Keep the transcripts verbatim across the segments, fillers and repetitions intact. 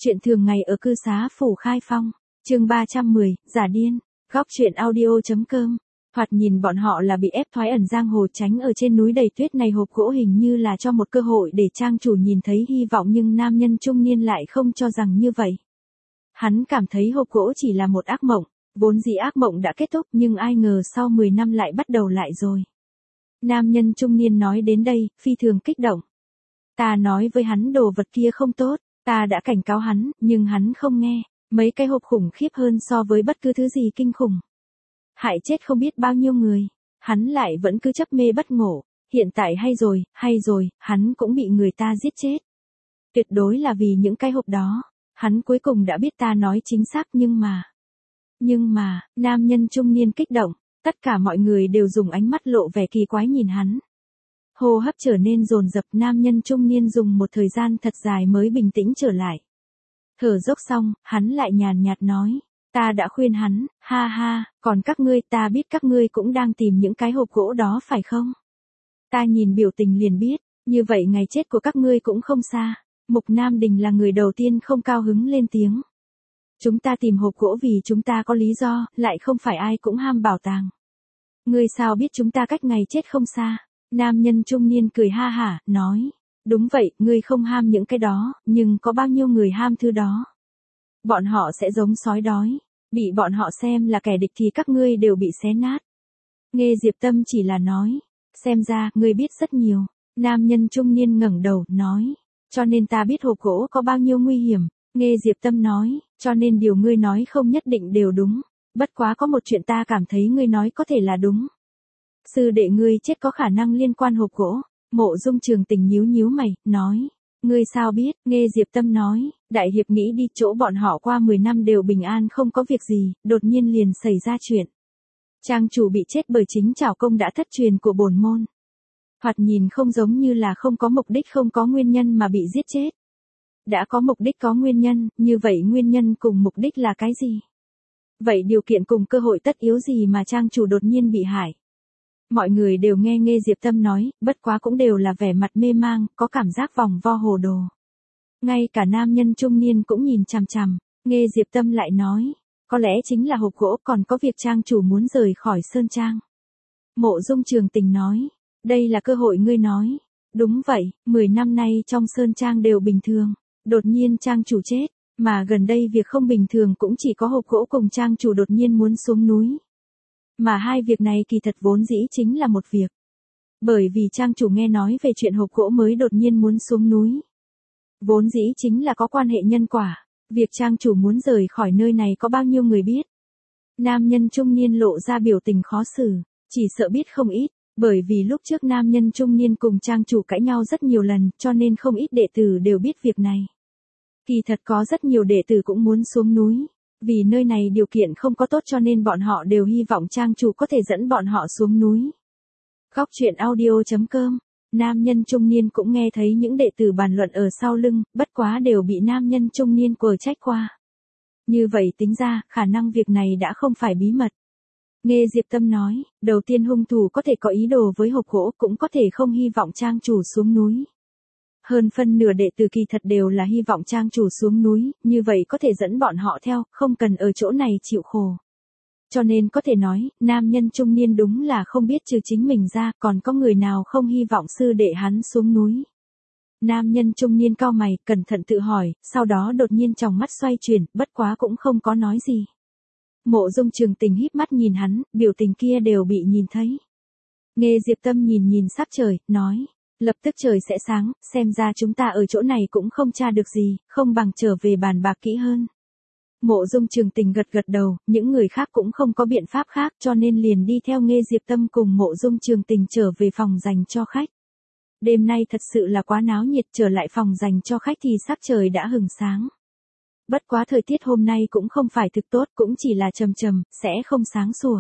Chuyện thường ngày ở cư xá phủ Khai Phong, chương ba trăm mười, giả điên, góc chuyện audio.com. Thoạt nhìn bọn họ là bị ép thoái ẩn giang hồ tránh ở trên núi đầy tuyết này, hộp gỗ hình như là cho một cơ hội để trang chủ nhìn thấy hy vọng, nhưng nam nhân trung niên lại không cho rằng như vậy. Hắn cảm thấy hộp gỗ chỉ là một ác mộng, vốn dĩ ác mộng đã kết thúc nhưng ai ngờ sau mười năm lại bắt đầu lại rồi. Nam nhân trung niên nói đến đây, phi thường kích động. Ta nói với hắn đồ vật kia không tốt, ta đã cảnh cáo hắn, nhưng hắn không nghe, mấy cái hộp khủng khiếp hơn so với bất cứ thứ gì kinh khủng. Hại chết không biết bao nhiêu người, hắn lại vẫn cứ chấp mê bất ngộ, hiện tại hay rồi, hay rồi, hắn cũng bị người ta giết chết. Tuyệt đối là vì những cái hộp đó, hắn cuối cùng đã biết ta nói chính xác, nhưng mà... Nhưng mà, nam nhân trung niên kích động, tất cả mọi người đều dùng ánh mắt lộ vẻ kỳ quái nhìn hắn. Hô hấp trở nên dồn dập, nam nhân trung niên dùng một thời gian thật dài mới bình tĩnh trở lại. Thở dốc xong, hắn lại nhàn nhạt nói, ta đã khuyên hắn, ha ha, còn các ngươi, ta biết các ngươi cũng đang tìm những cái hộp gỗ đó phải không? Ta nhìn biểu tình liền biết, như vậy ngày chết của các ngươi cũng không xa. Mục Nam Đình là người đầu tiên không cao hứng lên tiếng. Chúng ta tìm hộp gỗ vì chúng ta có lý do, lại không phải ai cũng ham bảo tàng. Ngươi sao biết chúng ta cách ngày chết không xa? Nam nhân trung niên cười ha hả, nói, đúng vậy, ngươi không ham những cái đó, nhưng có bao nhiêu người ham thứ đó. Bọn họ sẽ giống sói đói, bị bọn họ xem là kẻ địch thì các ngươi đều bị xé nát. Nghe Diệp Tâm chỉ là nói, xem ra, ngươi biết rất nhiều. Nam nhân trung niên ngẩng đầu, nói, cho nên ta biết hộp gỗ có bao nhiêu nguy hiểm. Nghe Diệp Tâm nói, cho nên điều ngươi nói không nhất định đều đúng. Bất quá có một chuyện ta cảm thấy ngươi nói có thể là đúng. Sư đệ ngươi chết có khả năng liên quan hộp gỗ. Mộ Dung Trường Tình nhíu nhíu mày, nói, ngươi sao biết? Nghe Diệp Tâm nói, đại hiệp nghĩ đi, chỗ bọn họ qua mười năm đều bình an không có việc gì, đột nhiên liền xảy ra chuyện. Trang chủ bị chết bởi chính trảo công đã thất truyền của bổn môn. Thoạt nhìn không giống như là không có mục đích, không có nguyên nhân mà bị giết chết. Đã có mục đích có nguyên nhân, như vậy nguyên nhân cùng mục đích là cái gì? Vậy điều kiện cùng cơ hội tất yếu gì mà trang chủ đột nhiên bị hại? Mọi người đều nghe nghe Diệp Tâm nói, bất quá cũng đều là vẻ mặt mê mang, có cảm giác vòng vo hồ đồ. Ngay cả nam nhân trung niên cũng nhìn chằm chằm, nghe Diệp Tâm lại nói, có lẽ chính là hộp gỗ, còn có việc trang chủ muốn rời khỏi Sơn Trang. Mộ Dung Trường Tình nói, đây là cơ hội ngươi nói. Đúng vậy, mười năm nay trong Sơn Trang đều bình thường, đột nhiên trang chủ chết, mà gần đây việc không bình thường cũng chỉ có hộp gỗ cùng trang chủ đột nhiên muốn xuống núi. Mà hai việc này kỳ thật vốn dĩ chính là một việc. Bởi vì trang chủ nghe nói về chuyện hộp gỗ mới đột nhiên muốn xuống núi. Vốn dĩ chính là có quan hệ nhân quả, việc trang chủ muốn rời khỏi nơi này có bao nhiêu người biết. Nam nhân trung niên lộ ra biểu tình khó xử, chỉ sợ biết không ít, bởi vì lúc trước nam nhân trung niên cùng trang chủ cãi nhau rất nhiều lần, cho nên không ít đệ tử đều biết việc này. Kỳ thật có rất nhiều đệ tử cũng muốn xuống núi. Vì nơi này điều kiện không có tốt cho nên bọn họ đều hy vọng trang chủ có thể dẫn bọn họ xuống núi. Góc chuyện audio.com. Nam nhân trung niên cũng nghe thấy những đệ tử bàn luận ở sau lưng, bất quá đều bị nam nhân trung niên quở trách qua. Như vậy tính ra, khả năng việc này đã không phải bí mật. Nghe Diệp Tâm nói, đầu tiên hung thủ có thể có ý đồ với hộp gỗ, cũng có thể không hy vọng trang chủ xuống núi. Hơn phân nửa đệ tử kỳ thật đều là hy vọng trang chủ xuống núi, như vậy có thể dẫn bọn họ theo, không cần ở chỗ này chịu khổ. Cho nên có thể nói, nam nhân trung niên đúng là không biết trừ chính mình ra, còn có người nào không hy vọng sư đệ hắn xuống núi. Nam nhân trung niên cau mày, cẩn thận tự hỏi, sau đó đột nhiên tròng mắt xoay chuyển, bất quá cũng không có nói gì. Mộ Dung Trường Tình híp mắt nhìn hắn, biểu tình kia đều bị nhìn thấy. Nghe Diệp Tâm nhìn nhìn sắc trời, nói, lập tức trời sẽ sáng, xem ra chúng ta ở chỗ này cũng không tra được gì, không bằng trở về bàn bạc kỹ hơn. Mộ Dung Trường Tình gật gật đầu, những người khác cũng không có biện pháp khác cho nên liền đi theo nghe Diệp Tâm cùng Mộ Dung Trường Tình trở về phòng dành cho khách. Đêm nay thật sự là quá náo nhiệt, trở lại phòng dành cho khách thì sắc trời đã hừng sáng. Bất quá thời tiết hôm nay cũng không phải thực tốt, cũng chỉ là trầm trầm, sẽ không sáng sủa.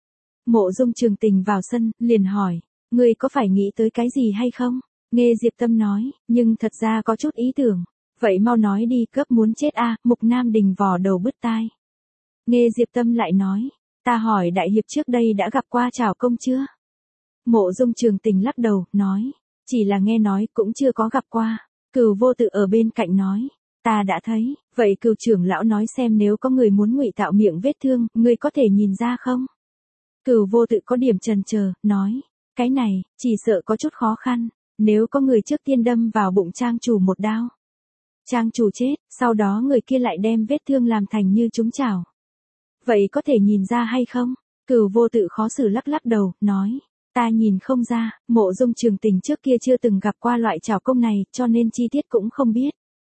Mộ Dung Trường Tình vào sân, liền hỏi, ngươi có phải nghĩ tới cái gì hay không? Nghe Diệp Tâm nói, nhưng thật ra có chút ý tưởng. Vậy mau nói đi, cấp muốn chết a. À, Mục Nam Đình vò đầu bứt tai. Nghe Diệp Tâm lại nói, ta hỏi đại hiệp trước đây đã gặp qua trảo công chưa? Mộ Dung Trường Tình lắc đầu, nói, chỉ là nghe nói cũng chưa có gặp qua. Cửu Vô Tự ở bên cạnh nói, Ta đã thấy, vậy cửu trưởng lão nói xem nếu có người muốn ngụy tạo miệng vết thương, ngươi có thể nhìn ra không? Cửu vô tự có điểm chần chờ, nói, cái này, chỉ sợ có chút khó khăn, nếu có người trước tiên đâm vào bụng trang chủ một đao. Trang chủ chết, sau đó người kia lại đem vết thương làm thành như trúng chảo. Vậy có thể nhìn ra hay không? Cửu vô tự khó xử lắc lắc đầu, nói, ta nhìn không ra, Mộ Dung Trường Tình trước kia chưa từng gặp qua loại chảo công này, cho nên chi tiết cũng không biết.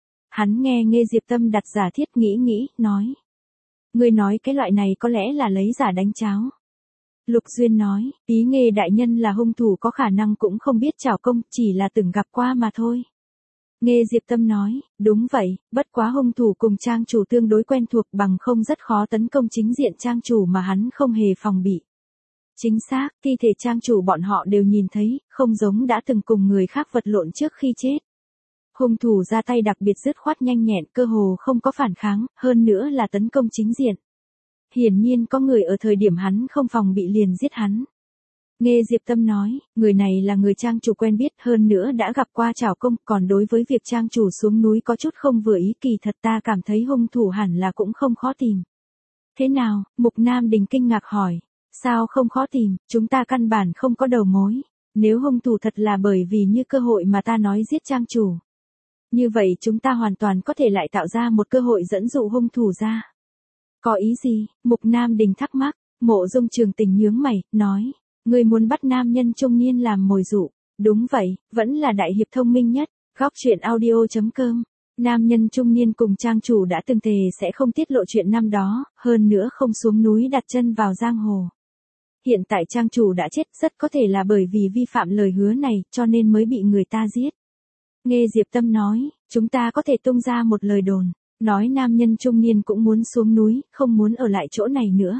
Hắn nghe Nghê Diệp Tâm đặt giả thiết nghĩ nghĩ, nói. Ngươi nói cái loại này có lẽ là lấy giả đánh cháo. Lục Duyên nói, ý Nghê đại nhân là hung thủ có khả năng cũng không biết chảo công, chỉ là từng gặp qua mà thôi. Nghê Diệp Tâm nói, đúng vậy, bất quá hung thủ cùng trang chủ tương đối quen thuộc bằng không rất khó tấn công chính diện trang chủ mà hắn không hề phòng bị. Chính xác, thi thể trang chủ bọn họ đều nhìn thấy, không giống đã từng cùng người khác vật lộn trước khi chết. Hung thủ ra tay đặc biệt dứt khoát nhanh nhẹn, cơ hồ không có phản kháng, hơn nữa là tấn công chính diện. Hiển nhiên có người ở thời điểm hắn không phòng bị liền giết hắn. Nghê Diệp Tâm nói, người này là người trang chủ quen biết hơn nữa đã gặp qua chảo công, còn đối với việc trang chủ xuống núi có chút không vừa ý, kỳ thật ta cảm thấy hung thủ hẳn là cũng không khó tìm. Thế nào? Mục Nam Đình kinh ngạc hỏi. Sao không khó tìm, chúng ta căn bản không có đầu mối. Nếu hung thủ thật là bởi vì như cơ hội mà ta nói giết trang chủ. Như vậy chúng ta hoàn toàn có thể lại tạo ra một cơ hội dẫn dụ hung thủ ra. Có ý gì? Mục Nam Đình thắc mắc, Mộ Dung Trường Tình nhướng mày, nói. Ngươi muốn bắt nam nhân trung niên làm mồi dụ. Đúng vậy, vẫn là đại hiệp thông minh nhất. Góc truyện audio chấm com. Nam nhân trung niên cùng trang chủ đã từng thề sẽ không tiết lộ chuyện năm đó, hơn nữa không xuống núi đặt chân vào giang hồ. Hiện tại trang chủ đã chết, rất có thể là bởi vì vi phạm lời hứa này, cho nên mới bị người ta giết. Nghê Diệp Tâm nói, chúng ta có thể tung ra một lời đồn, nói nam nhân trung niên cũng muốn xuống núi, không muốn ở lại chỗ này nữa.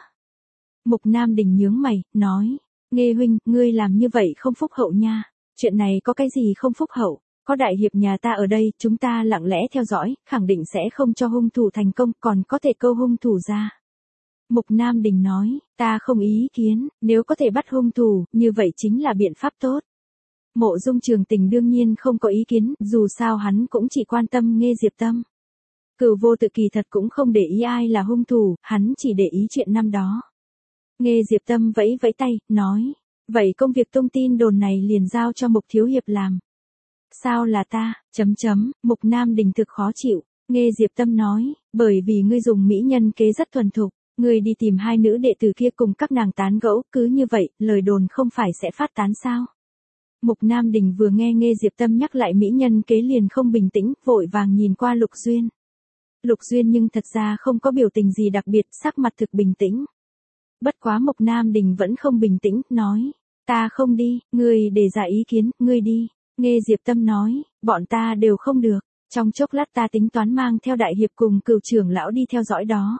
Mục Nam Đình nhướng mày, nói, Nghê huynh, ngươi làm như vậy không phúc hậu nha, chuyện này có cái gì không phúc hậu, có đại hiệp nhà ta ở đây, chúng ta lặng lẽ theo dõi, khẳng định sẽ không cho hung thủ thành công, còn có thể câu hung thủ ra. Mục Nam Đình nói, ta không ý kiến, nếu có thể bắt hung thủ, như vậy chính là biện pháp tốt. Mộ Dung Trường Tình đương nhiên không có ý kiến, dù sao hắn cũng chỉ quan tâm Nghê Diệp Tâm. Cửu vô tự kỳ thật cũng không để ý ai là hung thủ, hắn chỉ để ý chuyện năm đó. Nghê Diệp Tâm vẫy vẫy tay, nói, vậy công việc tung tin đồn này liền giao cho Mục thiếu hiệp làm. Sao là ta, chấm chấm, Mục Nam Đình thực khó chịu, Nghê Diệp Tâm nói, bởi vì ngươi dùng mỹ nhân kế rất thuần thục. Ngươi đi tìm hai nữ đệ tử kia cùng các nàng tán gẫu, cứ như vậy, lời đồn không phải sẽ phát tán sao? Mục Nam Đình vừa nghe Nghê Diệp Tâm nhắc lại mỹ nhân kế liền không bình tĩnh, vội vàng nhìn qua Lục Duyên. Lục Duyên nhưng thật ra không có biểu tình gì đặc biệt, sắc mặt thực bình tĩnh. Bất quá Mục Nam Đình vẫn không bình tĩnh, nói, ta không đi, ngươi để ra ý kiến, ngươi đi. Nghê Diệp Tâm nói, bọn ta đều không được, trong chốc lát ta tính toán mang theo đại hiệp cùng cửu trưởng lão đi theo dõi đó.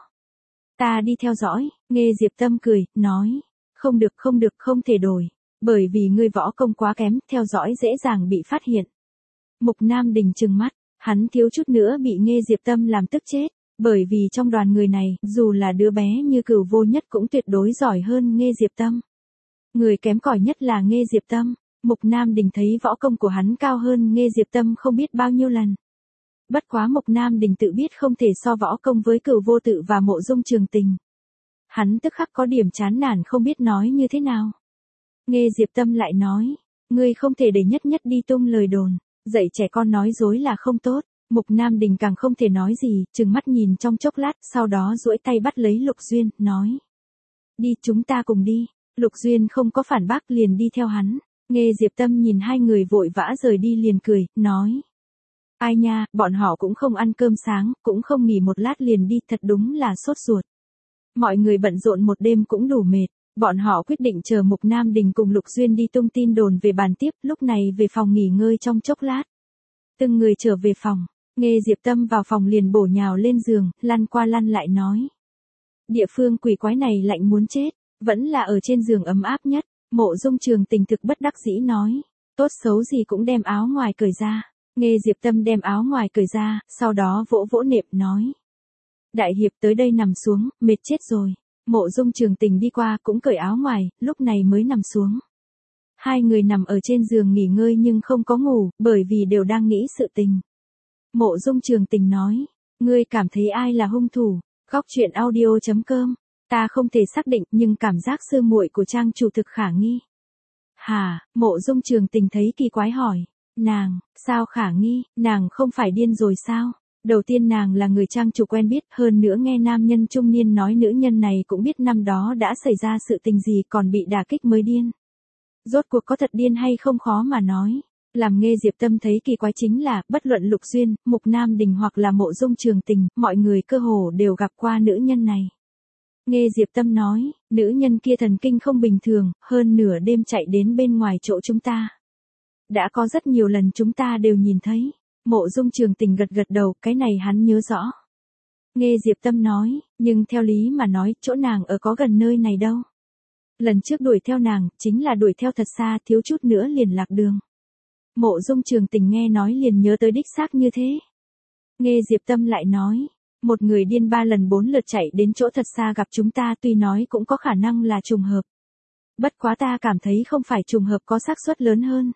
Ta đi theo dõi, Nghê Diệp Tâm cười, nói, không được không được không thể đổi, bởi vì ngươi võ công quá kém, theo dõi dễ dàng bị phát hiện. Mục Nam Đình trừng mắt, hắn thiếu chút nữa bị Nghê Diệp Tâm làm tức chết, bởi vì trong đoàn người này, dù là đứa bé như Cửu Vô Nhất cũng tuyệt đối giỏi hơn Nghê Diệp Tâm. Người kém cỏi nhất là Nghê Diệp Tâm, Mục Nam Đình thấy võ công của hắn cao hơn Nghê Diệp Tâm không biết bao nhiêu lần. Bất quá Mục Nam Đình tự biết không thể so võ công với Cửu Vô Tự và Mộ Dung Trường Tình. Hắn tức khắc có điểm chán nản không biết nói như thế nào. Nghê Diệp Tâm lại nói, ngươi không thể để nhất nhất đi tung lời đồn, dạy trẻ con nói dối là không tốt. Mục Nam Đình càng không thể nói gì, trừng mắt nhìn trong chốc lát, sau đó duỗi tay bắt lấy Lục Duyên, nói. Đi, chúng ta cùng đi. Lục Duyên không có phản bác liền đi theo hắn. Nghê Diệp Tâm nhìn hai người vội vã rời đi liền cười, nói. Ai nha, bọn họ cũng không ăn cơm sáng, cũng không nghỉ một lát liền đi, thật đúng là sốt ruột. Mọi người bận rộn một đêm cũng đủ mệt, bọn họ quyết định chờ Mục Nam Đình cùng Lục Duyên đi tung tin đồn về bàn tiếp, lúc này về phòng nghỉ ngơi trong chốc lát. Từng người trở về phòng, Nghê Diệp Tâm vào phòng liền bổ nhào lên giường, lăn qua lăn lại nói. Địa phương quỷ quái này lạnh muốn chết, vẫn là ở trên giường ấm áp nhất. Mộ Dung Trường Tình thực bất đắc dĩ nói, tốt xấu gì cũng đem áo ngoài cởi ra. Nghê Diệp Tâm đem áo ngoài cởi ra, sau đó vỗ vỗ nệm nói. Đại hiệp tới đây nằm xuống, mệt chết rồi. Mộ Dung Trường Tình đi qua cũng cởi áo ngoài, lúc này mới nằm xuống. Hai người nằm ở trên giường nghỉ ngơi nhưng không có ngủ, bởi vì đều đang nghĩ sự tình. Mộ Dung Trường Tình nói, ngươi cảm thấy ai là hung thủ? Góc truyện audio.com, ta không thể xác định nhưng cảm giác sư muội của trang chủ thực khả nghi. Hả? Mộ Dung Trường Tình thấy kỳ quái hỏi, nàng, sao khả nghi, nàng không phải điên rồi sao? Đầu tiên nàng là người trang chủ quen biết, hơn nữa nghe nam nhân trung niên nói nữ nhân này cũng biết năm đó đã xảy ra sự tình gì còn bị đả kích mới điên. Rốt cuộc có thật điên hay không khó mà nói. Làm Nghê Diệp Tâm thấy kỳ quái chính là, bất luận Lục Duyên, Mục Nam Đình hoặc là Mộ Dung Trường Tình, mọi người cơ hồ đều gặp qua nữ nhân này. Nghê Diệp Tâm nói, nữ nhân kia thần kinh không bình thường, hơn nửa đêm chạy đến bên ngoài chỗ chúng ta. Đã có rất nhiều lần chúng ta đều nhìn thấy. Mộ Dung Trường Tình gật gật đầu, cái này hắn nhớ rõ. Nghê Diệp Tâm nói, nhưng theo lý mà nói, chỗ nàng ở có gần nơi này đâu. Lần trước đuổi theo nàng, chính là đuổi theo thật xa, thiếu chút nữa liền lạc đường. Mộ Dung Trường Tình nghe nói liền nhớ tới đích xác như thế. Nghê Diệp Tâm lại nói, một người điên ba lần bốn lượt chạy đến chỗ thật xa gặp chúng ta tuy nói cũng có khả năng là trùng hợp. Bất quá ta cảm thấy không phải trùng hợp có xác suất lớn hơn.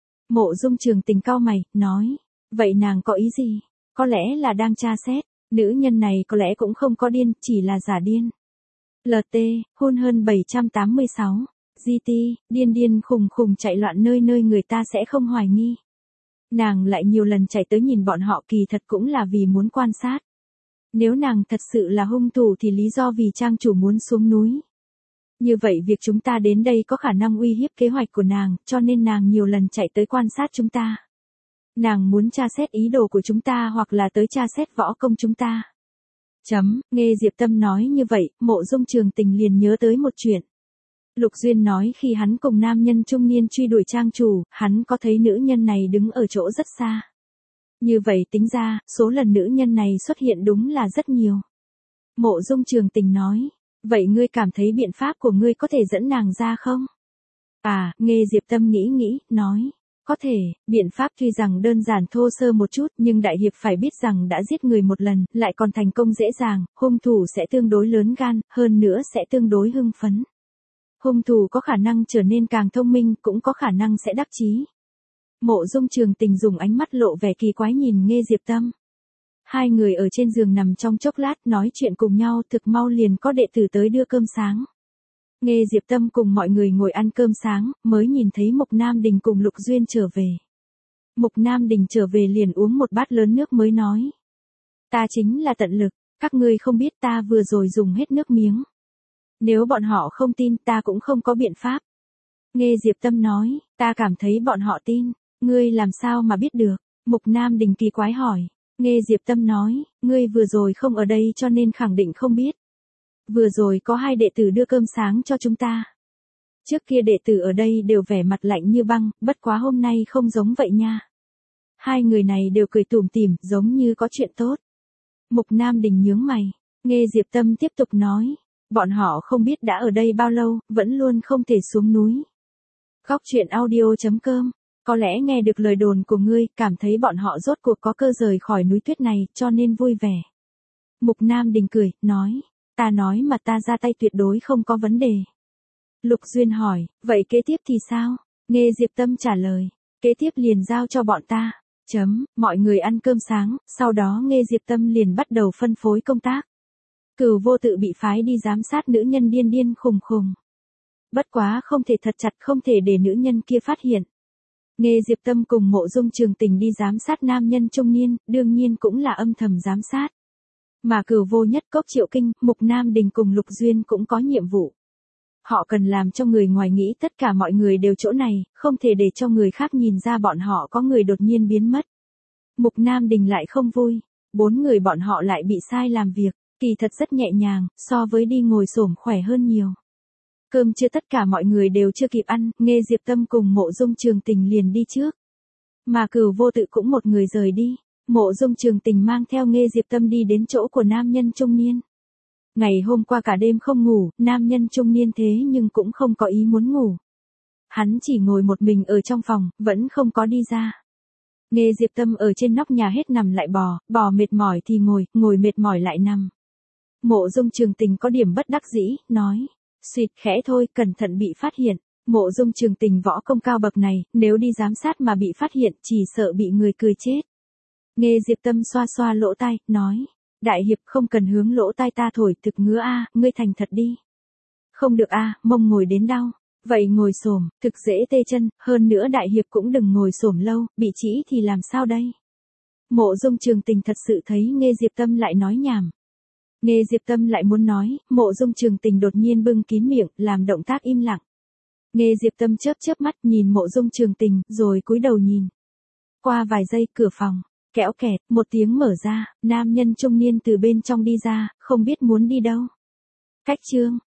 Mộ Dung Trường Tình cau mày, nói, vậy nàng có ý gì? Có lẽ là đang tra xét, nữ nhân này có lẽ cũng không có điên, chỉ là giả điên. lờ tê, hôn hơn bảy trăm tám mươi sáu. giê tê, điên điên khùng khùng chạy loạn nơi nơi người ta sẽ không hoài nghi. Nàng lại nhiều lần chạy tới nhìn bọn họ kỳ thật cũng là vì muốn quan sát. Nếu nàng thật sự là hung thủ thì lý do vì trang chủ muốn xuống núi. Như vậy việc chúng ta đến đây có khả năng uy hiếp kế hoạch của nàng, cho nên nàng nhiều lần chạy tới quan sát chúng ta. Nàng muốn tra xét ý đồ của chúng ta hoặc là tới tra xét võ công chúng ta. Chấm, Nghê Diệp Tâm nói như vậy, Mộ Dung Trường Tình liền nhớ tới một chuyện. Lục Duyên nói khi hắn cùng nam nhân trung niên truy đuổi trang chủ, hắn có thấy nữ nhân này đứng ở chỗ rất xa. Như vậy tính ra, số lần nữ nhân này xuất hiện đúng là rất nhiều. Mộ Dung Trường Tình nói, vậy ngươi cảm thấy biện pháp của ngươi có thể dẫn nàng ra không? À, Nghê Diệp Tâm nghĩ nghĩ, nói, có thể, biện pháp tuy rằng đơn giản thô sơ một chút nhưng đại hiệp phải biết rằng đã giết người một lần, lại còn thành công dễ dàng, hung thủ sẽ tương đối lớn gan, hơn nữa sẽ tương đối hưng phấn. Hung thủ có khả năng trở nên càng thông minh, cũng có khả năng sẽ đắc chí. Mộ Dung Trường Tình dùng ánh mắt lộ vẻ kỳ quái nhìn Nghê Diệp Tâm. Hai người ở trên giường nằm trong chốc lát nói chuyện cùng nhau, thực mau liền có đệ tử tới đưa cơm sáng. Nghê Diệp Tâm cùng mọi người ngồi ăn cơm sáng, mới nhìn thấy Mục Nam Đình cùng Lục Duyên trở về. Mục Nam Đình trở về liền uống một bát lớn nước mới nói. Ta chính là tận lực, các ngươi không biết ta vừa rồi dùng hết nước miếng. Nếu bọn họ không tin ta cũng không có biện pháp. Nghê Diệp Tâm nói, ta cảm thấy bọn họ tin, ngươi làm sao mà biết được? Mục Nam Đình kỳ quái hỏi. Nghê Diệp Tâm nói, ngươi vừa rồi không ở đây cho nên khẳng định không biết. Vừa rồi có hai đệ tử đưa cơm sáng cho chúng ta. Trước kia đệ tử ở đây đều vẻ mặt lạnh như băng, bất quá hôm nay không giống vậy nha. Hai người này đều cười tủm tỉm, giống như có chuyện tốt. Mục Nam Đình nhướng mày. Nghê Diệp Tâm tiếp tục nói, bọn họ không biết đã ở đây bao lâu, vẫn luôn không thể xuống núi. Góc truyện audio.com, có lẽ nghe được lời đồn của ngươi, cảm thấy bọn họ rốt cuộc có cơ rời khỏi núi tuyết này, cho nên vui vẻ. Mục Nam Đình cười, nói, ta nói mà ta ra tay tuyệt đối không có vấn đề. Lục Duyên hỏi, vậy kế tiếp thì sao? Nghê Diệp Tâm trả lời, kế tiếp liền giao cho bọn ta. Chấm, mọi người ăn cơm sáng, sau đó Nghê Diệp Tâm liền bắt đầu phân phối công tác. Cửu Vô Tự bị phái đi giám sát nữ nhân điên điên khùng khùng. Bất quá không thể thật chặt, không thể để nữ nhân kia phát hiện. Nghê Diệp Tâm cùng Mộ Dung Trường Tình đi giám sát nam nhân trung niên, đương nhiên cũng là âm thầm giám sát. Mà Cửu Vô Nhất Cốc Triệu Kinh, Mục Nam Đình cùng Lục Duyên cũng có nhiệm vụ. Họ cần làm cho người ngoài nghĩ tất cả mọi người đều chỗ này, không thể để cho người khác nhìn ra bọn họ có người đột nhiên biến mất. Mục Nam Đình lại không vui, bốn người bọn họ lại bị sai làm việc, kỳ thật rất nhẹ nhàng, so với đi ngồi xổm khỏe hơn nhiều. Cơm chưa tất cả mọi người đều chưa kịp ăn, Nghê Diệp Tâm cùng Mộ Dung Trường Tình liền đi trước. Mà Cửu Vô Tự cũng một người rời đi, Mộ Dung Trường Tình mang theo Nghê Diệp Tâm đi đến chỗ của nam nhân trung niên. Ngày hôm qua cả đêm không ngủ, nam nhân trung niên thế nhưng cũng không có ý muốn ngủ. Hắn chỉ ngồi một mình ở trong phòng, vẫn không có đi ra. Nghê Diệp Tâm ở trên nóc nhà hết nằm lại bò, bò mệt mỏi thì ngồi, ngồi mệt mỏi lại nằm. Mộ Dung Trường Tình có điểm bất đắc dĩ, nói, suýt khẽ thôi, cẩn thận bị phát hiện. Mộ Dung Trường Tình võ công cao bậc này, nếu đi giám sát mà bị phát hiện, chỉ sợ bị người cười chết. Nghe Diệp Tâm xoa xoa lỗ tai, nói. Đại hiệp không cần hướng lỗ tai ta thổi, thực ngứa a, ngươi thành thật đi. Không được a, mông ngồi đến đau. Vậy ngồi xổm, thực dễ tê chân, hơn nữa đại hiệp cũng đừng ngồi xổm lâu, bị trĩ thì làm sao đây? Mộ Dung Trường Tình thật sự thấy Nghe Diệp Tâm lại nói nhảm. Nghe Diệp Tâm lại muốn nói, Mộ Dung Trường Tình đột nhiên bưng kín miệng, làm động tác im lặng. Nghe Diệp Tâm chớp chớp mắt nhìn Mộ Dung Trường Tình, rồi cúi đầu nhìn. Qua vài giây, cửa phòng, kẽo kẹt, một tiếng mở ra, nam nhân trung niên từ bên trong đi ra, không biết muốn đi đâu. Cách chương